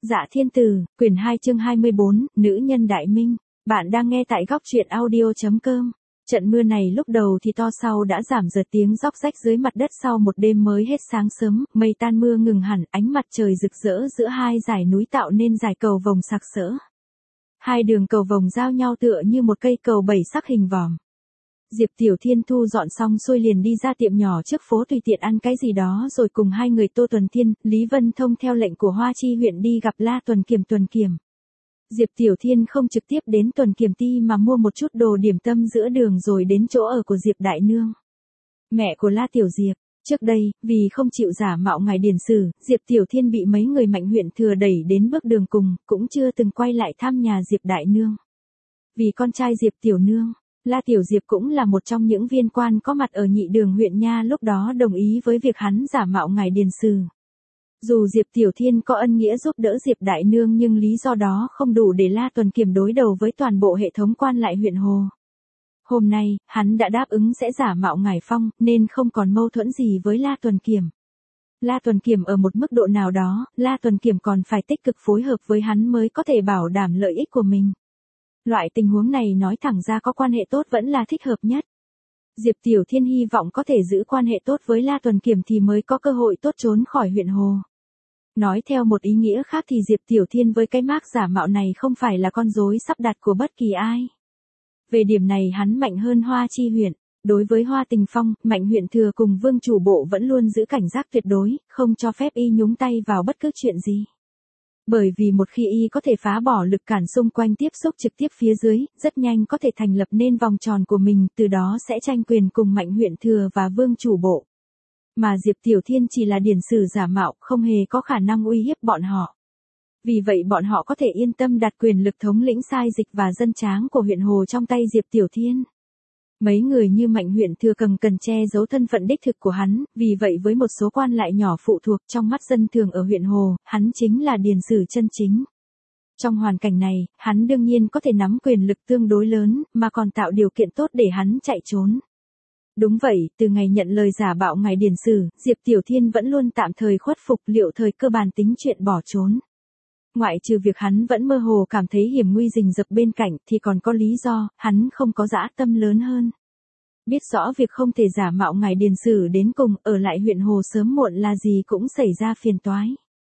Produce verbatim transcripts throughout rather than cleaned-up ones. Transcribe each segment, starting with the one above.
Dạ Thiên Tử, quyển hai chương hai mươi bốn, Nữ nhân đại minh. Bạn đang nghe tại góc truyện audio chấm com. Trận mưa này lúc đầu thì to, sau đã giảm dần, tiếng róc rách dưới mặt đất sau một đêm mới hết sáng sớm, mây tan mưa ngừng hẳn, ánh mặt trời rực rỡ giữa hai dải núi tạo nên dải cầu vồng sặc sỡ. Hai đường cầu vồng giao nhau tựa như một cây cầu bảy sắc hình vòm. Diệp Tiểu Thiên thu dọn xong xuôi liền đi ra tiệm nhỏ trước phố tùy tiện ăn cái gì đó rồi cùng hai người Tô Tuần Thiên, Lý Vân Thông theo lệnh của Hoa Chi huyện đi gặp La Tuần Kiềm Tuần Kiềm. Diệp Tiểu Thiên không trực tiếp đến Tuần Kiềm ti mà mua một chút đồ điểm tâm giữa đường rồi đến chỗ ở của Diệp Đại Nương, mẹ của La Tiểu Diệp. Trước đây, vì không chịu giả mạo ngài điền sử, Diệp Tiểu Thiên bị mấy người Mạnh huyện thừa đẩy đến bước đường cùng, cũng chưa từng quay lại thăm nhà Diệp Đại Nương. Vì con trai Diệp Tiểu Nương, La Tiểu Diệp cũng là một trong những viên quan có mặt ở nhị đường huyện nha lúc đó đồng ý với việc hắn giả mạo ngài điền sử. Dù Diệp Tiểu Thiên có ân nghĩa giúp đỡ Diệp Đại Nương nhưng lý do đó không đủ để La Tuần Kiềm đối đầu với toàn bộ hệ thống quan lại huyện Hồ. Hôm nay, hắn đã đáp ứng sẽ giả mạo ngài Phong, nên không còn mâu thuẫn gì với La Tuần Kiềm. La Tuần Kiềm ở một mức độ nào đó, La Tuần Kiềm còn phải tích cực phối hợp với hắn mới có thể bảo đảm lợi ích của mình. Loại tình huống này nói thẳng ra có quan hệ tốt vẫn là thích hợp nhất. Diệp Tiểu Thiên hy vọng có thể giữ quan hệ tốt với La Tuần Kiềm thì mới có cơ hội tốt trốn khỏi huyện Hồ. Nói theo một ý nghĩa khác thì Diệp Tiểu Thiên với cái mác giả mạo này không phải là con rối sắp đặt của bất kỳ ai. Về điểm này hắn mạnh hơn Hoa Chi huyện. Đối với Hoa Tình Phong, Mạnh huyện thừa cùng Vương chủ bộ vẫn luôn giữ cảnh giác tuyệt đối, không cho phép y nhúng tay vào bất cứ chuyện gì. Bởi vì một khi y có thể phá bỏ lực cản xung quanh tiếp xúc trực tiếp phía dưới, rất nhanh có thể thành lập nên vòng tròn của mình, từ đó sẽ tranh quyền cùng Mạnh huyện thừa và Vương chủ bộ. Mà Diệp Tiểu Thiên chỉ là điển sử giả mạo, không hề có khả năng uy hiếp bọn họ. Vì vậy bọn họ có thể yên tâm đặt quyền lực thống lĩnh sai dịch và dân tráng của huyện Hồ trong tay Diệp Tiểu Thiên. Mấy người như Mạnh huyện thừa cần cần che giấu thân phận đích thực của hắn, vì vậy với một số quan lại nhỏ phụ thuộc trong mắt dân thường ở huyện Hồ, hắn chính là điền sử chân chính. Trong hoàn cảnh này, hắn đương nhiên có thể nắm quyền lực tương đối lớn, mà còn tạo điều kiện tốt để hắn chạy trốn. Đúng vậy, từ ngày nhận lời giả bạo ngài điền sử, Diệp Tiểu Thiên vẫn luôn tạm thời khuất phục, liệu thời cơ bàn tính chuyện bỏ trốn. Ngoại trừ việc hắn vẫn mơ hồ cảm thấy hiểm nguy rình rập bên cạnh thì còn có lý do, hắn không có dã tâm lớn hơn. Biết rõ việc không thể giả mạo ngài điền sử đến cùng, ở lại huyện Hồ sớm muộn là gì cũng xảy ra phiền toái.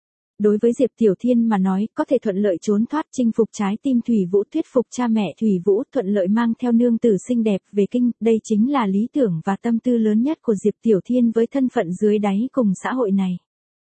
Đối với Diệp Tiểu Thiên mà nói, có thể thuận lợi trốn thoát chinh phục trái tim Thủy Vũ, thuyết phục cha mẹ Thủy Vũ, thuận lợi mang theo nương tử xinh đẹp về kinh, đây chính là lý tưởng và tâm tư lớn nhất của Diệp Tiểu Thiên với thân phận dưới đáy cùng xã hội này.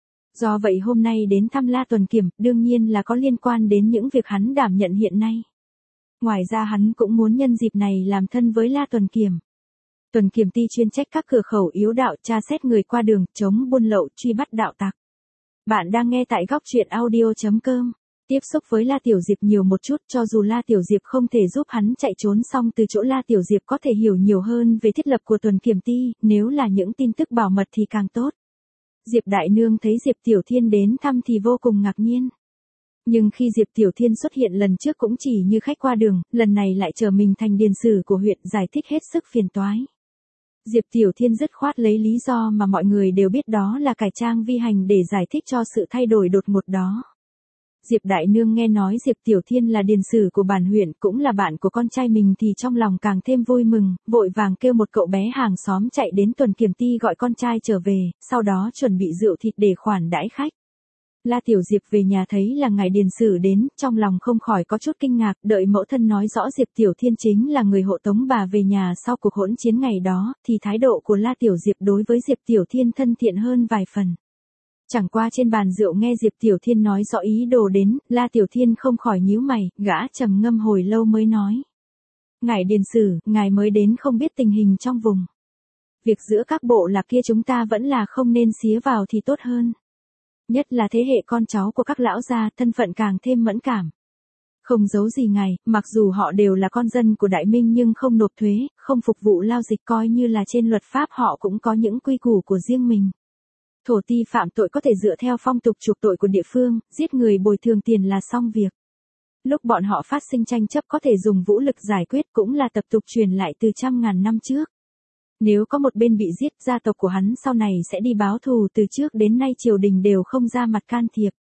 Do vậy hôm nay đến thăm La Tuần Kiềm, đương nhiên là có liên quan đến những việc hắn đảm nhận hiện nay. Ngoài ra hắn cũng muốn nhân dịp này làm thân với La Tuần Kiềm. Tuần Kiềm ti chuyên trách các cửa khẩu yếu đạo, tra xét người qua đường, chống buôn lậu, truy bắt đạo tặc. Bạn đang nghe tại góc truyện audio chấm com. Tiếp xúc với La Tiểu Diệp nhiều một chút, cho dù La Tiểu Diệp không thể giúp hắn chạy trốn, xong từ chỗ La Tiểu Diệp có thể hiểu nhiều hơn về thiết lập của Tuần Kiềm ti, nếu là những tin tức bảo mật thì càng tốt. Diệp Đại Nương thấy Diệp Tiểu Thiên đến thăm thì vô cùng ngạc nhiên. Nhưng khi Diệp Tiểu Thiên xuất hiện lần trước cũng chỉ như khách qua đường, lần này lại trở mình thành điền sử của huyện, giải thích hết sức phiền toái. Diệp Tiểu Thiên dứt khoát lấy lý do mà mọi người đều biết, đó là cải trang vi hành để giải thích cho sự thay đổi đột ngột đó. Diệp Đại Nương nghe nói Diệp Tiểu Thiên là điền sử của bản huyện, cũng là bạn của con trai mình thì trong lòng càng thêm vui mừng, vội vàng kêu một cậu bé hàng xóm chạy đến Tuần Kiềm ti gọi con trai trở về, sau đó chuẩn bị rượu thịt để khoản đãi khách. La Tiểu Diệp về nhà thấy là ngài điền sử đến, trong lòng không khỏi có chút kinh ngạc, đợi mẫu thân nói rõ Diệp Tiểu Thiên chính là người hộ tống bà về nhà sau cuộc hỗn chiến ngày đó, thì thái độ của La Tiểu Diệp đối với Diệp Tiểu Thiên thân thiện hơn vài phần. Chẳng qua trên bàn rượu nghe Diệp Tiểu Thiên nói rõ ý đồ đến, La Tiểu Thiên không khỏi nhíu mày, gã trầm ngâm hồi lâu mới nói. Ngài điền sử, ngài mới đến không biết tình hình trong vùng. Việc giữa các bộ lạc kia chúng ta vẫn là không nên xía vào thì tốt hơn. Nhất là thế hệ con cháu của các lão gia, thân phận càng thêm mẫn cảm. Không giấu gì ngài, mặc dù họ đều là con dân của Đại Minh nhưng không nộp thuế, không phục vụ lao dịch, coi như là trên luật pháp họ cũng có những quy củ của riêng mình. Thổ ti phạm tội có thể dựa theo phong tục chuộc tội của địa phương, giết người bồi thường tiền là xong việc. Lúc bọn họ phát sinh tranh chấp có thể dùng vũ lực giải quyết, cũng là tập tục truyền lại từ trăm ngàn năm trước. Nếu có một bên bị giết, gia tộc của hắn sau này sẽ đi báo thù, từ trước đến nay triều đình đều không ra mặt can thiệp.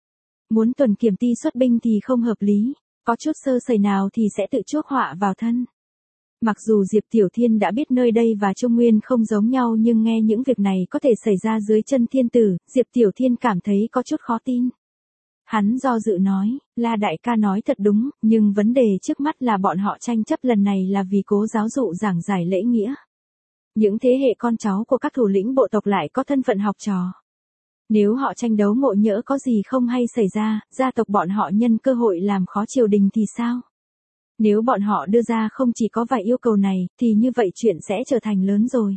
Muốn tuần kiểm ti xuất binh thì không hợp lý, có chút sơ sẩy nào thì sẽ tự chuốc họa vào thân. Mặc dù Diệp Tiểu Thiên đã biết nơi đây và Trung Nguyên không giống nhau nhưng nghe những việc này có thể xảy ra dưới chân thiên tử, Diệp Tiểu Thiên cảm thấy có chút khó tin. Hắn do dự nói, La đại ca nói thật đúng, nhưng vấn đề trước mắt là bọn họ tranh chấp lần này là vì cố giáo dụ giảng giải lễ nghĩa. Những thế hệ con cháu của các thủ lĩnh bộ tộc lại có thân phận học trò. Nếu họ tranh đấu ngộ nhỡ có gì không hay xảy ra, gia tộc bọn họ nhân cơ hội làm khó triều đình thì sao? Nếu bọn họ đưa ra không chỉ có vài yêu cầu này, thì như vậy chuyện sẽ trở thành lớn rồi.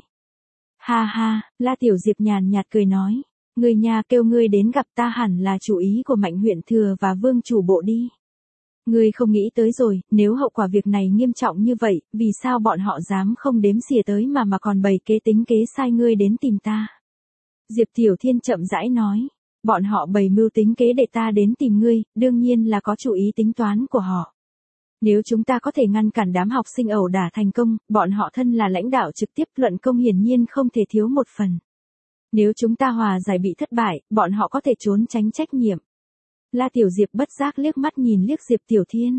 Ha ha, La Tiểu Diệp nhàn nhạt cười nói. Người nhà kêu ngươi đến gặp ta hẳn là chủ ý của Mạnh huyện thừa và vương chủ bộ đi. Ngươi không nghĩ tới rồi, nếu hậu quả việc này nghiêm trọng như vậy, vì sao bọn họ dám không đếm xỉa tới mà mà còn bày kế tính kế sai ngươi đến tìm ta? Diệp Tiểu Thiên chậm rãi nói, bọn họ bày mưu tính kế để ta đến tìm ngươi, đương nhiên là có chủ ý tính toán của họ. Nếu chúng ta có thể ngăn cản đám học sinh ẩu đả thành công, bọn họ thân là lãnh đạo trực tiếp luận công hiển nhiên không thể thiếu một phần. Nếu chúng ta hòa giải bị thất bại, bọn họ có thể trốn tránh trách nhiệm. La Tiểu Diệp bất giác liếc mắt nhìn liếc Diệp Tiểu Thiên.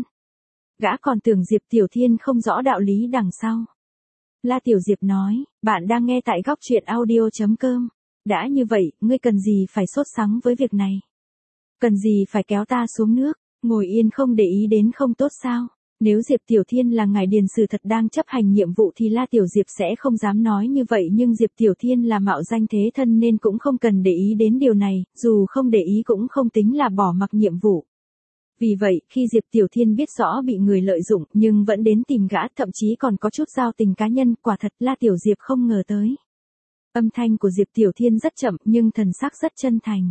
Gã còn tưởng Diệp Tiểu Thiên không rõ đạo lý đằng sau. La Tiểu Diệp nói, bạn đang nghe tại góc truyện audio chấm com. Đã như vậy, ngươi cần gì phải sốt sắng với việc này? Cần gì phải kéo ta xuống nước, ngồi yên không để ý đến không tốt sao? Nếu Diệp Tiểu Thiên là ngài điền sử thật đang chấp hành nhiệm vụ thì La Tiểu Diệp sẽ không dám nói như vậy, nhưng Diệp Tiểu Thiên là mạo danh thế thân nên cũng không cần để ý đến điều này, dù không để ý cũng không tính là bỏ mặc nhiệm vụ. Vì vậy, khi Diệp Tiểu Thiên biết rõ bị người lợi dụng nhưng vẫn đến tìm gã, thậm chí còn có chút giao tình cá nhân, quả thật La Tiểu Diệp không ngờ tới. Âm thanh của Diệp Tiểu Thiên rất chậm nhưng thần sắc rất chân thành.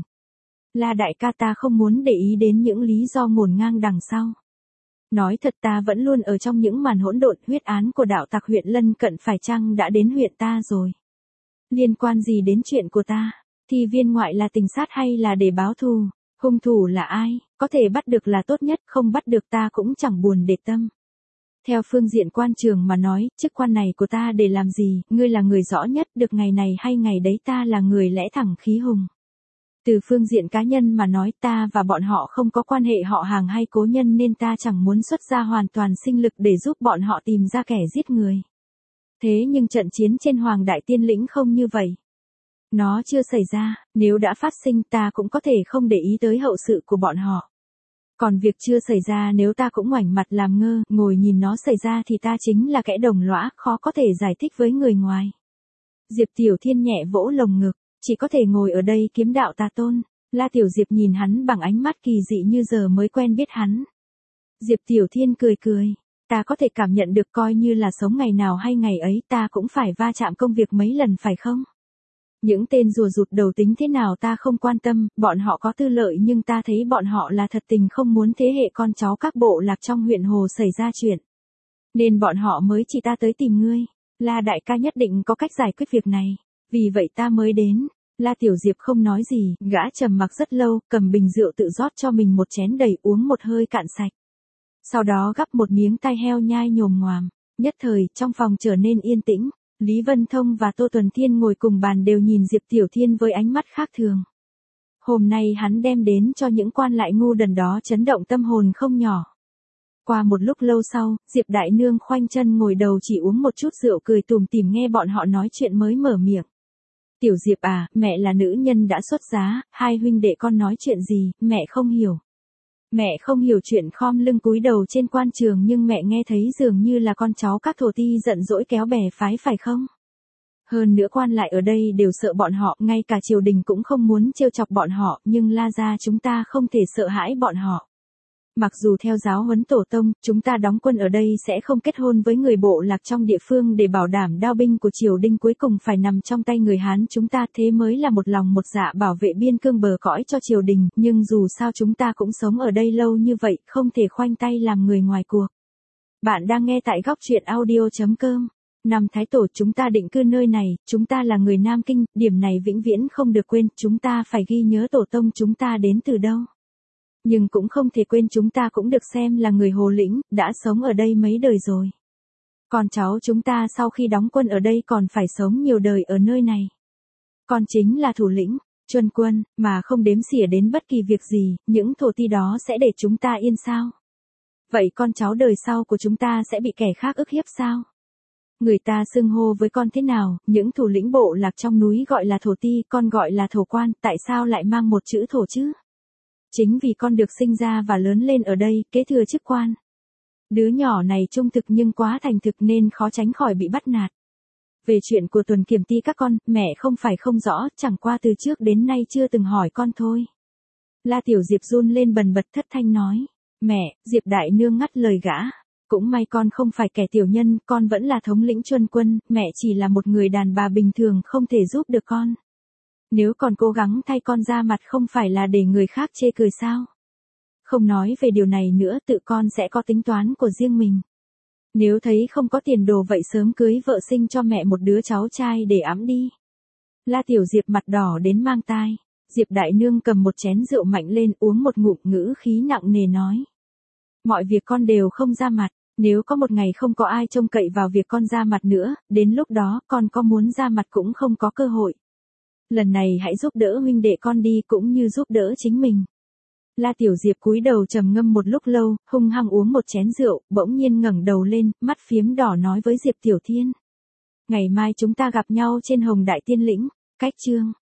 La đại ca, ta không muốn để ý đến những lý do ngổn ngang đằng sau. Nói thật, ta vẫn luôn ở trong những màn hỗn độn, huyết án của đạo tặc huyện lân cận phải chăng đã đến huyện ta rồi? Liên quan gì đến chuyện của ta? Thi viên ngoại là tình sát hay là để báo thù? Hung thủ là ai? Có thể bắt được là tốt nhất, không bắt được ta cũng chẳng buồn để tâm. Theo phương diện quan trường mà nói, chức quan này của ta để làm gì, ngươi là người rõ nhất, được ngày này hay ngày đấy ta là người lẽ thẳng khí hùng. Từ phương diện cá nhân mà nói, ta và bọn họ không có quan hệ họ hàng hay cố nhân nên ta chẳng muốn xuất ra hoàn toàn sinh lực để giúp bọn họ tìm ra kẻ giết người. Thế nhưng trận chiến trên Hoàng Đại Tiên Lĩnh không như vậy. Nó chưa xảy ra, nếu đã phát sinh ta cũng có thể không để ý tới hậu sự của bọn họ. Còn việc chưa xảy ra nếu ta cũng ngoảnh mặt làm ngơ, ngồi nhìn nó xảy ra thì ta chính là kẻ đồng lõa, khó có thể giải thích với người ngoài. Diệp Tiểu Thiên nhẹ vỗ lồng ngực, chỉ có thể ngồi ở đây kiếm đạo ta tôn. La Tiểu Diệp nhìn hắn bằng ánh mắt kỳ dị như giờ mới quen biết hắn. Diệp Tiểu Thiên cười cười, ta có thể cảm nhận được, coi như là sống ngày nào hay ngày ấy ta cũng phải va chạm công việc mấy lần phải không? Những tên rùa rụt đầu tính thế nào ta không quan tâm, bọn họ có tư lợi nhưng ta thấy bọn họ là thật tình không muốn thế hệ con cháu các bộ lạc trong huyện Hồ xảy ra chuyện. Nên bọn họ mới chỉ ta tới tìm ngươi. La đại ca nhất định có cách giải quyết việc này. Vì vậy ta mới đến. La Tiểu Diệp không nói gì, gã trầm mặc rất lâu, cầm bình rượu tự rót cho mình một chén đầy, uống một hơi cạn sạch. Sau đó gắp một miếng tai heo nhai nhồm ngoàm. Nhất thời, trong phòng trở nên yên tĩnh. Lý Vân Thông và Tô Tuần Thiên ngồi cùng bàn đều nhìn Diệp Tiểu Thiên với ánh mắt khác thường. Hôm nay hắn đem đến cho những quan lại ngu đần đó chấn động tâm hồn không nhỏ. Qua một lúc lâu sau, Diệp Đại Nương khoanh chân ngồi đầu chỉ uống một chút rượu, cười tủm tỉm nghe bọn họ nói chuyện mới mở miệng. Tiểu Diệp à, mẹ là nữ nhân đã xuất giá, hai huynh đệ con nói chuyện gì, mẹ không hiểu. Mẹ không hiểu chuyện khom lưng cúi đầu trên quan trường nhưng mẹ nghe thấy dường như là con cháu các thổ ti giận dỗi kéo bè phái phải không? Hơn nữa quan lại ở đây đều sợ bọn họ, ngay cả triều đình cũng không muốn trêu chọc bọn họ, nhưng La gia chúng ta không thể sợ hãi bọn họ. Mặc dù theo giáo huấn tổ tông, chúng ta đóng quân ở đây sẽ không kết hôn với người bộ lạc trong địa phương để bảo đảm đao binh của triều đình cuối cùng phải nằm trong tay người Hán chúng ta, thế mới là một lòng một dạ bảo vệ biên cương bờ cõi cho triều đình, nhưng dù sao chúng ta cũng sống ở đây lâu như vậy, không thể khoanh tay làm người ngoài cuộc. Bạn đang nghe tại góc truyện audio chấm com. Năm Thái Tổ chúng ta định cư nơi này, chúng ta là người Nam Kinh, điểm này vĩnh viễn không được quên, chúng ta phải ghi nhớ tổ tông chúng ta đến từ đâu. Nhưng cũng không thể quên chúng ta cũng được xem là người Hồ Lĩnh, đã sống ở đây mấy đời rồi. Con cháu chúng ta sau khi đóng quân ở đây còn phải sống nhiều đời ở nơi này. Con chính là thủ lĩnh, Chuân Quân, mà không đếm xỉa đến bất kỳ việc gì, những thổ ti đó sẽ để chúng ta yên sao? Vậy con cháu đời sau của chúng ta sẽ bị kẻ khác ức hiếp sao? Người ta xưng hô với con thế nào, những thủ lĩnh bộ lạc trong núi gọi là thổ ti, con gọi là thổ quan, tại sao lại mang một chữ thổ chứ? Chính vì con được sinh ra và lớn lên ở đây, kế thừa chức quan. Đứa nhỏ này trung thực nhưng quá thành thực nên khó tránh khỏi bị bắt nạt. Về chuyện của tuần kiểm ti các con, mẹ không phải không rõ, chẳng qua từ trước đến nay chưa từng hỏi con thôi. La Tiểu Diệp run lên bần bật thất thanh nói. Mẹ, Diệp Đại Nương ngắt lời gã. Cũng may con không phải kẻ tiểu nhân, con vẫn là thống lĩnh Chuân Quân, mẹ chỉ là một người đàn bà bình thường không thể giúp được con. Nếu còn cố gắng thay con ra mặt không phải là để người khác chê cười sao? Không nói về điều này nữa, tự con sẽ có tính toán của riêng mình. Nếu thấy không có tiền đồ vậy sớm cưới vợ sinh cho mẹ một đứa cháu trai để ẵm đi. La Tiểu Diệp mặt đỏ đến mang tai. Diệp Đại Nương cầm một chén rượu mạnh lên uống một ngụm, ngữ khí nặng nề nói. Mọi việc con đều không ra mặt, nếu có một ngày không có ai trông cậy vào việc con ra mặt nữa, đến lúc đó con có muốn ra mặt cũng không có cơ hội. Lần này hãy giúp đỡ huynh đệ con đi cũng như giúp đỡ chính mình. La Tiểu Diệp cúi đầu trầm ngâm một lúc lâu, hung hăng uống một chén rượu, bỗng nhiên ngẩng đầu lên, mắt phiếm đỏ nói với Diệp Tiểu Thiên. Ngày mai chúng ta gặp nhau trên Hồng Đại Tiên Lĩnh, cách chương.